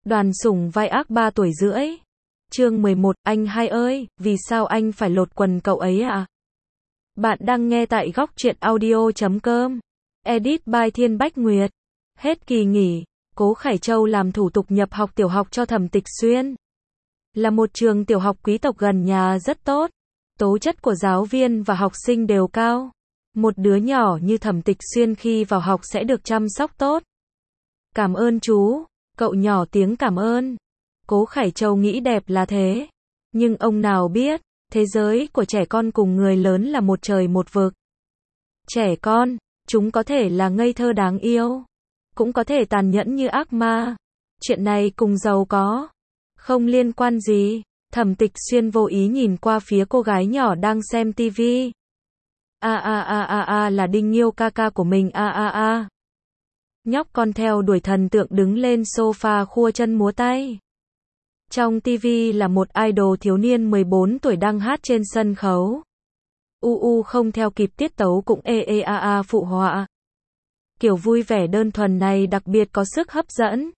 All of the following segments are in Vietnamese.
Đoàn Sủng vai ác 3 tuổi rưỡi. Chương 11, anh hai ơi, vì sao anh phải lột quần cậu ấy à? Bạn đang nghe tại góc truyện audio.com. Edit by Thiên Bách Nguyệt. Hết kỳ nghỉ, Cố Khải Châu làm thủ tục nhập học tiểu học cho Thẩm Tịch Xuyên. Là một trường tiểu học quý tộc gần nhà rất tốt. Tố chất của giáo viên và học sinh đều cao. Một đứa nhỏ như Thẩm Tịch Xuyên khi vào học sẽ được chăm sóc tốt. Cảm ơn chú. Cậu nhỏ tiếng cảm ơn. Cố Khải Châu nghĩ đẹp là thế. Nhưng ông nào biết, thế giới của trẻ con cùng người lớn là một trời một vực. Trẻ con, chúng có thể là ngây thơ đáng yêu, cũng có thể tàn nhẫn như ác ma. Chuyện này cùng giàu có không liên quan gì. Thẩm Tịch Xuyên vô ý nhìn qua phía cô gái nhỏ đang xem tivi. Là Đinh Nghiêu ca ca của mình Nhóc con theo đuổi thần tượng đứng lên sofa khua chân múa tay. Trong tivi là một idol thiếu niên 14 tuổi đang hát trên sân khấu. Không theo kịp tiết tấu cũng phụ họa. Kiểu vui vẻ đơn thuần này đặc biệt có sức hấp dẫn.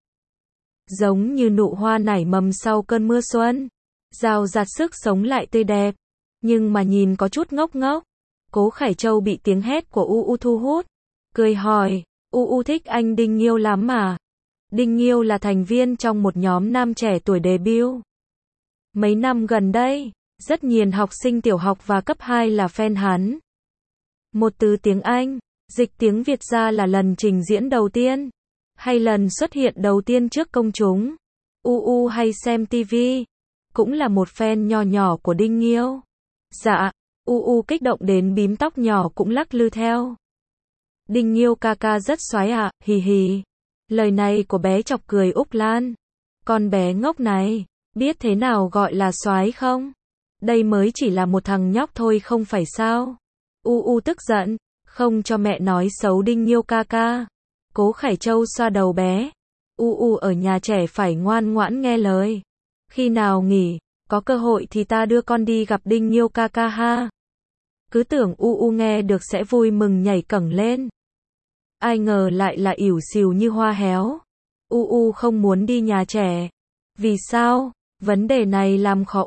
Giống như nụ hoa nảy mầm sau cơn mưa xuân. Rào rạt sức sống lại tươi đẹp. Nhưng mà nhìn có chút ngốc ngốc. Cố Khải Châu bị tiếng hét của thu hút. Cười hỏi, thích anh Đinh Nghiêu lắm mà. Đinh Nghiêu là thành viên trong một nhóm nam trẻ tuổi debut. Mấy năm gần đây, rất nhiều học sinh tiểu học và cấp 2 là fan hắn. Một từ tiếng Anh, dịch tiếng Việt ra là lần trình diễn đầu tiên, hay lần xuất hiện đầu tiên trước công chúng. Hay xem TV, cũng là một fan nhỏ nhỏ của Đinh Nghiêu. Dạ, kích động đến bím tóc nhỏ cũng lắc lư theo. Đinh Nghiêu ca ca rất xoái ạ, hì hì. Lời này của bé chọc cười Úc Lan. Con bé ngốc này, biết thế nào gọi là xoái không? Đây mới chỉ là một thằng nhóc thôi không phải sao? Tức giận, không cho mẹ nói xấu Đinh Nghiêu ca ca. Cố Khải Châu xoa đầu bé. Ở nhà trẻ phải ngoan ngoãn nghe lời. Khi nào nghỉ, có cơ hội thì ta đưa con đi gặp Đinh Nghiêu ca ca ha. Cứ tưởng nghe được sẽ vui mừng nhảy cẫng lên. Ai ngờ lại là ỉu xìu như hoa héo. Không muốn đi nhà trẻ. Vì sao? Vấn đề này làm khó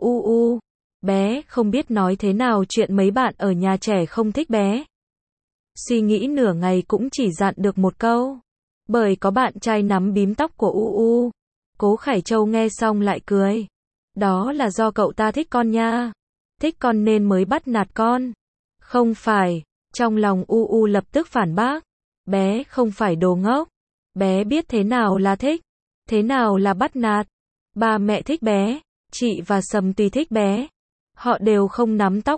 Bé không biết nói thế nào chuyện mấy bạn ở nhà trẻ không thích bé. Suy nghĩ nửa ngày cũng chỉ dặn được một câu. Bởi có bạn trai nắm bím tóc của Cố Khải Châu nghe xong lại cười. Đó là do cậu ta thích con nha. Thích con nên mới bắt nạt con. Không phải. Trong lòng lập tức phản bác. Bé không phải đồ ngốc. Bé biết thế nào là thích, thế nào là bắt nạt. Ba mẹ thích bé, chị và Sầm tùy thích bé. Họ đều không nắm tóc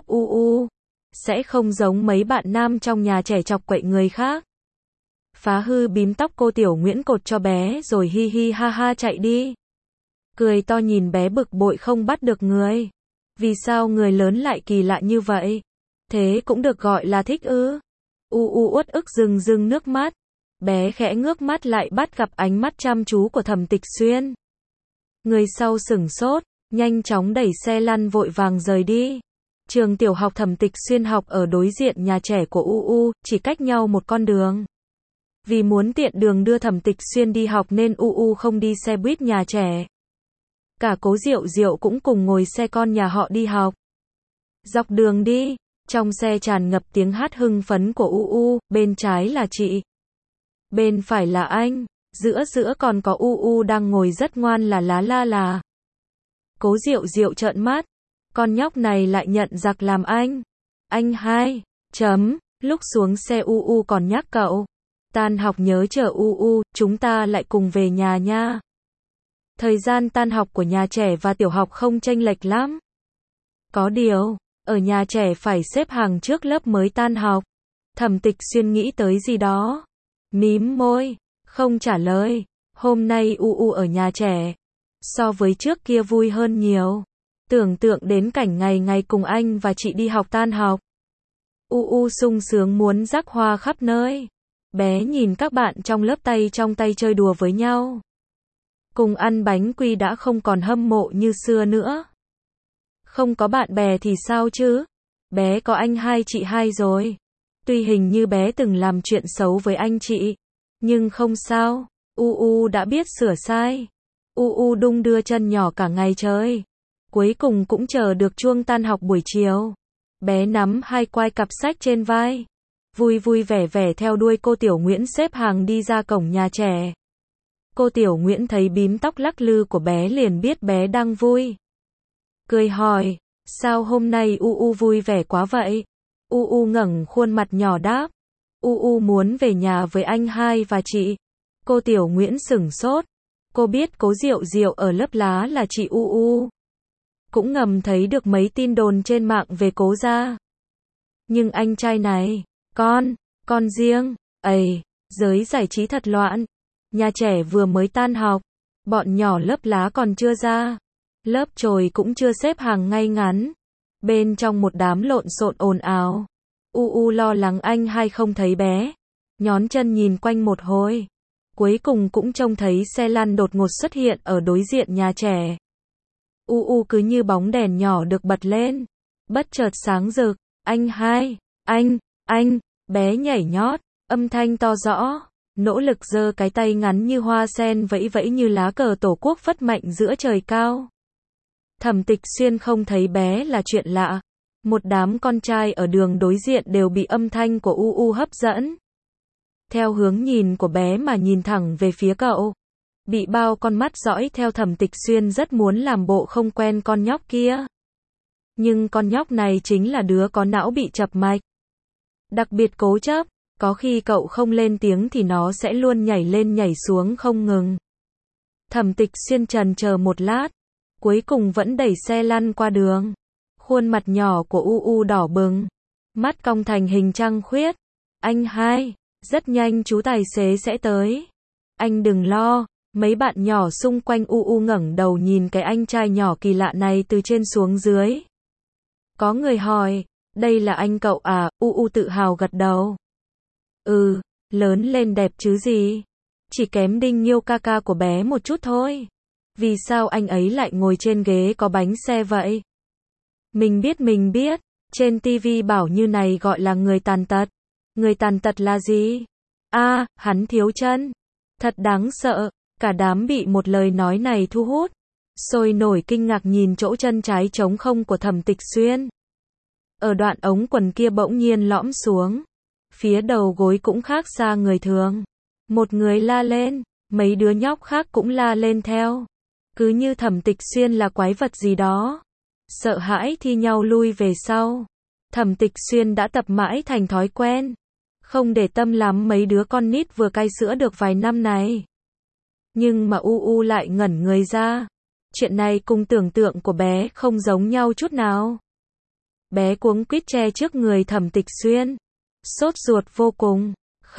sẽ không giống mấy bạn nam trong nhà trẻ chọc quậy người khác. Phá hư bím tóc cô Tiểu Nguyễn cột cho bé rồi hi hi ha ha chạy đi. Cười to nhìn bé bực bội không bắt được người. Vì sao người lớn lại kỳ lạ như vậy? Thế cũng được gọi là thích ư? Uất ức rưng nước mắt. Bé khẽ ngước mắt lại bắt gặp ánh mắt chăm chú của Thẩm Tịch Xuyên. Người sau sửng sốt, nhanh chóng đẩy xe lăn vội vàng rời đi. Trường tiểu học Thẩm Tịch Xuyên học ở đối diện nhà trẻ của chỉ cách nhau một con đường. Vì muốn tiện đường đưa Thẩm Tịch Xuyên đi học nên không đi xe buýt nhà trẻ. Cả Cố Diệu Diệu cũng cùng ngồi xe con nhà họ đi học. Dọc đường đi, trong xe tràn ngập tiếng hát hưng phấn của bên trái là chị. Bên phải là anh, giữa còn có đang ngồi rất ngoan là lá. Cố Diệu Diệu trợn mắt, con nhóc này lại nhận giặc làm anh. Anh hai, lúc xuống xe còn nhắc cậu. Tan học nhớ chờ chúng ta lại cùng về nhà nha. Thời gian tan học của nhà trẻ và tiểu học không chênh lệch lắm. Có điều, ở nhà trẻ phải xếp hàng trước lớp mới tan học. Thẩm Tịch Xuyên nghĩ tới gì đó. Mím môi, không trả lời. Hôm nay ở nhà trẻ. So với trước kia vui hơn nhiều. Tưởng tượng đến cảnh ngày cùng anh và chị đi học tan học. Sung sướng muốn rắc hoa khắp nơi. Bé nhìn các bạn trong lớp tay trong tay chơi đùa với nhau. Cùng ăn bánh quy đã không còn hâm mộ như xưa nữa. Không có bạn bè thì sao chứ? Bé có anh hai chị hai rồi. Tuy hình như bé từng làm chuyện xấu với anh chị, nhưng không sao, đã biết sửa sai. Đung đưa chân nhỏ cả ngày trời. Cuối cùng cũng chờ được chuông tan học buổi chiều. Bé nắm hai quai cặp sách trên vai. Vui vui vẻ vẻ theo đuôi cô Tiểu Nguyễn xếp hàng đi ra cổng nhà trẻ. Cô Tiểu Nguyễn thấy bím tóc lắc lư của bé liền biết bé đang vui. Cười hỏi, sao hôm nay vui vẻ quá vậy? Ngẩng khuôn mặt nhỏ đáp. Muốn về nhà với anh hai và chị. Cô Tiểu Nguyễn sửng sốt. Cô biết Cố Diệu Diệu ở lớp lá là chị cũng ngầm thấy được mấy tin đồn trên mạng về Cố gia. Nhưng anh trai này, con riêng, giới giải trí thật loạn. Nhà trẻ vừa mới tan học, bọn nhỏ lớp lá còn chưa ra. Lớp chồi cũng chưa xếp hàng ngay ngắn. Bên trong một đám lộn xộn ồn ào. Lo lắng anh hai không thấy bé. Nhón chân nhìn quanh một hồi. Cuối cùng cũng trông thấy xe lăn đột ngột xuất hiện ở đối diện nhà trẻ. Cứ như bóng đèn nhỏ được bật lên. Bất chợt sáng rực. Anh hai, anh, bé nhảy nhót, âm thanh to rõ. Nỗ lực giơ cái tay ngắn như hoa sen vẫy vẫy như lá cờ tổ quốc phất mạnh giữa trời cao. Thẩm Tịch Xuyên không thấy bé là chuyện lạ. Một đám con trai ở đường đối diện đều bị âm thanh của hấp dẫn. Theo hướng nhìn của bé mà nhìn thẳng về phía cậu. Bị bao con mắt dõi theo Thẩm Tịch Xuyên rất muốn làm bộ không quen con nhóc kia. Nhưng con nhóc này chính là đứa có não bị chập mạch. Đặc biệt cố chấp, có khi cậu không lên tiếng thì nó sẽ luôn nhảy lên nhảy xuống không ngừng. Thẩm Tịch Xuyên chần chờ một lát, cuối cùng vẫn đẩy xe lăn qua đường. Khuôn mặt nhỏ của đỏ bừng, mắt cong thành hình trăng khuyết. Anh hai, rất nhanh chú tài xế sẽ tới. Anh đừng lo. Mấy bạn nhỏ xung quanh ngẩng đầu nhìn cái anh trai nhỏ kỳ lạ này từ trên xuống dưới. Có người hỏi, đây là anh cậu à? Tự hào gật đầu. Lớn lên đẹp chứ gì. Chỉ kém Đinh Nhiêu ca ca của bé một chút thôi. Vì sao anh ấy lại ngồi trên ghế có bánh xe vậy? Mình biết, trên TV bảo như này gọi là người tàn tật. Người tàn tật là gì? Hắn thiếu chân. Thật đáng sợ. Cả đám bị một lời nói này thu hút. Sôi nổi kinh ngạc nhìn chỗ chân trái trống không của Thẩm Tịch Xuyên. Ở đoạn ống quần kia bỗng nhiên lõm xuống. Phía đầu gối cũng khác xa người thường. Một người la lên, mấy đứa nhóc khác cũng la lên theo. Cứ như Thẩm Tịch Xuyên là quái vật gì đó. Sợ hãi thi nhau lui về sau. Thẩm Tịch Xuyên đã tập mãi thành thói quen. Không để tâm lắm mấy đứa con nít vừa cai sữa được vài năm này. Nhưng mà lại ngẩn người ra. Chuyện này cùng tưởng tượng của bé không giống nhau chút nào. Bé cuống quýt che trước người Thẩm Tịch Xuyên. Sốt ruột vô cùng.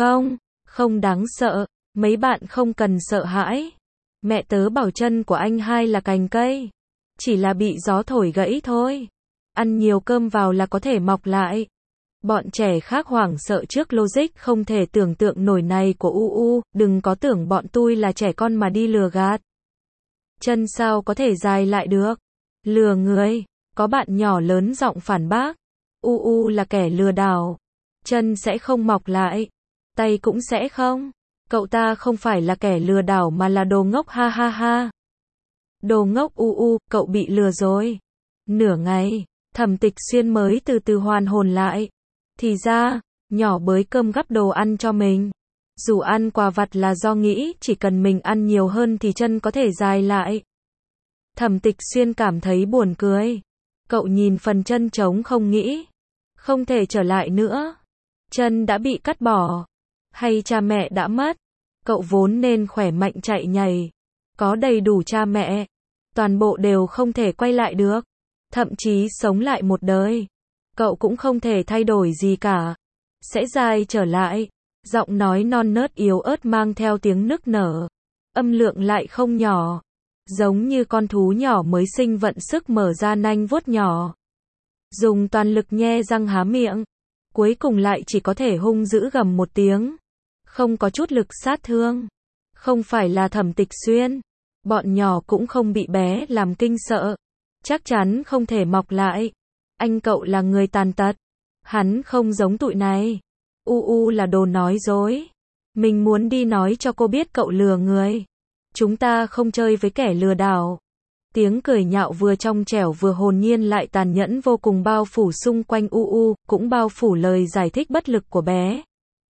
Không đáng sợ. Mấy bạn không cần sợ hãi. Mẹ tớ bảo chân của anh hai là cành cây. Chỉ là bị gió thổi gãy thôi. Ăn nhiều cơm vào là có thể mọc lại. Bọn trẻ khác hoảng sợ trước logic không thể tưởng tượng nổi này của đừng có tưởng bọn tôi là trẻ con mà đi lừa gạt. Chân sao có thể dài lại được? Lừa người. Có bạn nhỏ lớn giọng phản bác. Là kẻ lừa đảo. Chân sẽ không mọc lại. Tay cũng sẽ không. Cậu ta không phải là kẻ lừa đảo mà là đồ ngốc ha ha ha. Đồ ngốc cậu bị lừa rồi. Nửa ngày, Thẩm Tịch Xuyên mới từ từ hoàn hồn lại. Thì ra, nhỏ bới cơm gắp đồ ăn cho mình. Dù ăn quà vặt là do nghĩ chỉ cần mình ăn nhiều hơn thì chân có thể dài lại. Thẩm Tịch Xuyên cảm thấy buồn cười. Cậu nhìn phần chân trống không nghĩ. Không thể trở lại nữa. Chân đã bị cắt bỏ. Hay cha mẹ đã mất. Cậu vốn nên khỏe mạnh chạy nhảy. Có đầy đủ cha mẹ. Toàn bộ đều không thể quay lại được. Thậm chí sống lại một đời. Cậu cũng không thể thay đổi gì cả. Sẽ dài trở lại. Giọng nói non nớt yếu ớt mang theo tiếng nức nở. Âm lượng lại không nhỏ. Giống như con thú nhỏ mới sinh vận sức mở ra nanh vuốt nhỏ. Dùng toàn lực nhe răng há miệng. Cuối cùng lại chỉ có thể hung dữ gầm một tiếng. Không có chút lực sát thương. Không phải là Thẩm Tịch Xuyên. Bọn nhỏ cũng không bị bé làm kinh sợ. Chắc chắn không thể mọc lại. Anh cậu là người tàn tật. Hắn không giống tụi này. Là đồ nói dối. Mình muốn đi nói cho cô biết cậu lừa người. Chúng ta không chơi với kẻ lừa đảo. Tiếng cười nhạo vừa trong trẻo vừa hồn nhiên lại tàn nhẫn vô cùng bao phủ xung quanh UU, cũng bao phủ lời giải thích bất lực của bé.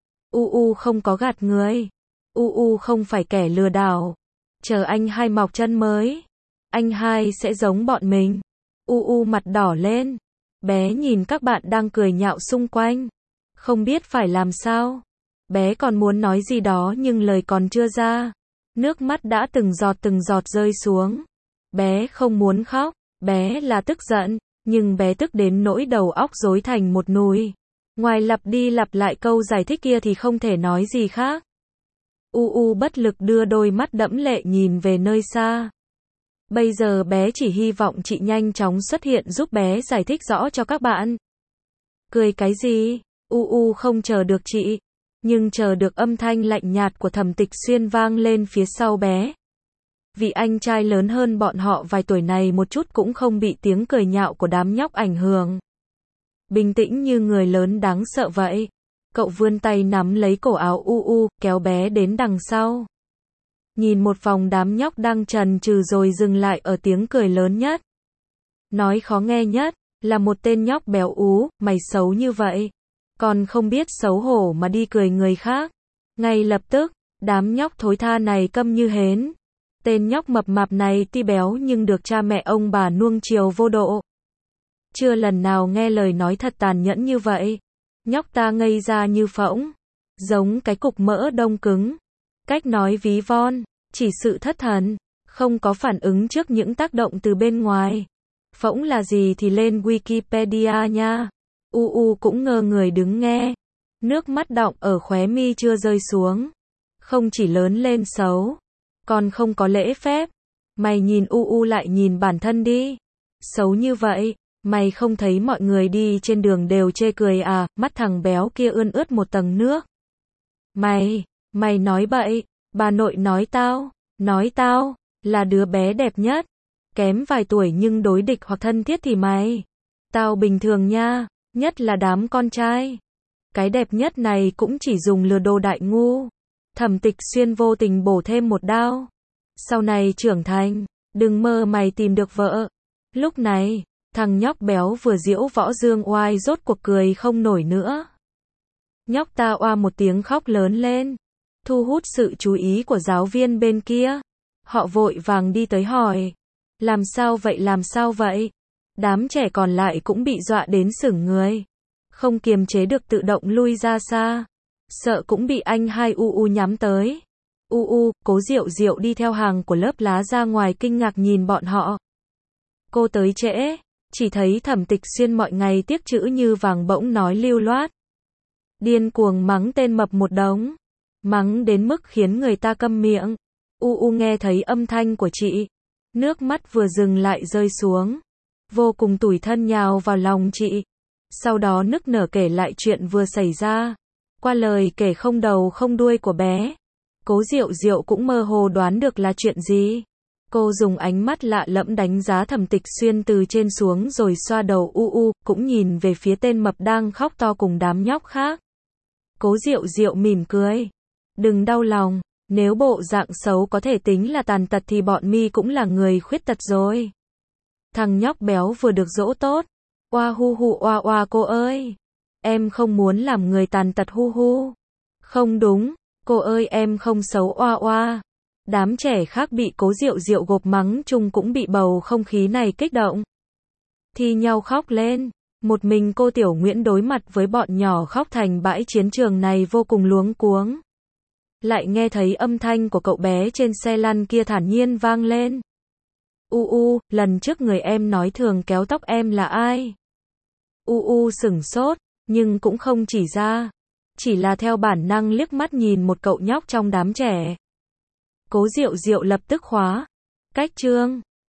UU không có gạt người. UU không phải kẻ lừa đảo. Chờ anh hai mọc chân mới, anh hai sẽ giống bọn mình. UU mặt đỏ lên. Bé nhìn các bạn đang cười nhạo xung quanh, không biết phải làm sao. Bé còn muốn nói gì đó nhưng lời còn chưa ra, nước mắt đã từng giọt rơi xuống. Bé không muốn khóc, bé là tức giận, nhưng bé tức đến nỗi đầu óc rối thành một nùi. Ngoài lặp đi lặp lại câu giải thích kia thì không thể nói gì khác. UU bất lực đưa đôi mắt đẫm lệ nhìn về nơi xa. Bây giờ bé chỉ hy vọng chị nhanh chóng xuất hiện giúp bé giải thích rõ cho các bạn. Cười cái gì? UU không chờ được chị, nhưng chờ được âm thanh lạnh nhạt của Thẩm Tịch Xuyên vang lên phía sau bé. Vì anh trai lớn hơn bọn họ vài tuổi này một chút cũng không bị tiếng cười nhạo của đám nhóc ảnh hưởng. Bình tĩnh như người lớn đáng sợ vậy. Cậu vươn tay nắm lấy cổ áo UU, kéo bé đến đằng sau. Nhìn một vòng đám nhóc đang chần chừ rồi dừng lại ở tiếng cười lớn nhất. Nói khó nghe nhất, là một tên nhóc béo ú, mày xấu như vậy. Còn không biết xấu hổ mà đi cười người khác. Ngay lập tức, đám nhóc thối tha này câm như hến. Tên nhóc mập mạp này tuy béo nhưng được cha mẹ ông bà nuông chiều vô độ. Chưa lần nào nghe lời nói thật tàn nhẫn như vậy. Nhóc ta ngây ra như phỗng, giống cái cục mỡ đông cứng. Cách nói ví von, chỉ sự thất thần, không có phản ứng trước những tác động từ bên ngoài. Phỗng là gì thì lên Wikipedia nha. UU cũng ngơ người đứng nghe. Nước mắt đọng ở khóe mi chưa rơi xuống. Không chỉ lớn lên xấu, còn không có lễ phép. Mày nhìn UU lại nhìn bản thân đi. Xấu như vậy, mày không thấy mọi người đi trên đường đều chê cười à? Mắt thằng béo kia ươn ướt một tầng nước. Mày nói bậy. Bà nội nói tao là đứa bé đẹp nhất. Kém vài tuổi nhưng đối địch hoặc thân thiết thì tao bình thường nha, nhất là đám con trai. Cái đẹp nhất này cũng chỉ dùng lừa đồ đại ngu. Thẩm Tịch Xuyên vô tình bổ thêm một đao. Sau này trưởng thành, đừng mơ mày tìm được vợ. Lúc này, thằng nhóc béo vừa diễu võ dương oai rốt cuộc cười không nổi nữa. Nhóc ta oa một tiếng khóc lớn lên, thu hút sự chú ý của giáo viên bên kia. Họ vội vàng đi tới hỏi. Làm sao vậy? Đám trẻ còn lại cũng bị dọa đến sửng người. Không kiềm chế được tự động lui ra xa. Sợ cũng bị anh hai UU nhắm tới. UU, Cố Diệu Diệu đi theo hàng của lớp lá ra ngoài kinh ngạc nhìn bọn họ. Cô tới trễ, chỉ thấy Thẩm Tịch Xuyên mọi ngày tiếc chữ như vàng bỗng nói lưu loát. Điên cuồng mắng tên mập một đống. Mắng đến mức khiến người ta câm miệng. UU nghe thấy âm thanh của chị. Nước mắt vừa dừng lại rơi xuống. Vô cùng tủi thân nhào vào lòng chị. Sau đó nức nở kể lại chuyện vừa xảy ra. Qua lời kể không đầu không đuôi của bé, Cố Diệu Diệu cũng mơ hồ đoán được là chuyện gì. Cô dùng ánh mắt lạ lẫm đánh giá Thẩm Tịch Xuyên từ trên xuống rồi xoa đầu UU, cũng nhìn về phía tên mập đang khóc to cùng đám nhóc khác. Cố Diệu Diệu mỉm cười. Đừng đau lòng, nếu bộ dạng xấu có thể tính là tàn tật thì bọn mi cũng là người khuyết tật rồi. Thằng nhóc béo vừa được dỗ tốt. Oa hu hu oa oa cô ơi. Em không muốn làm người tàn tật hu hu. Không đúng, cô ơi em không xấu oa oa. Đám trẻ khác bị Cố Diệu Diệu gộp mắng chung cũng bị bầu không khí này kích động. Thi nhau khóc lên. Một mình cô Tiểu Nguyễn đối mặt với bọn nhỏ khóc thành bãi chiến trường này vô cùng luống cuống. Lại nghe thấy âm thanh của cậu bé trên xe lăn kia thản nhiên vang lên. UU, lần trước người em nói thường kéo tóc em là ai? UU sửng sốt, nhưng cũng không chỉ ra. Chỉ là theo bản năng liếc mắt nhìn một cậu nhóc trong đám trẻ. Cố Diệu Diệu lập tức khóa cách chương.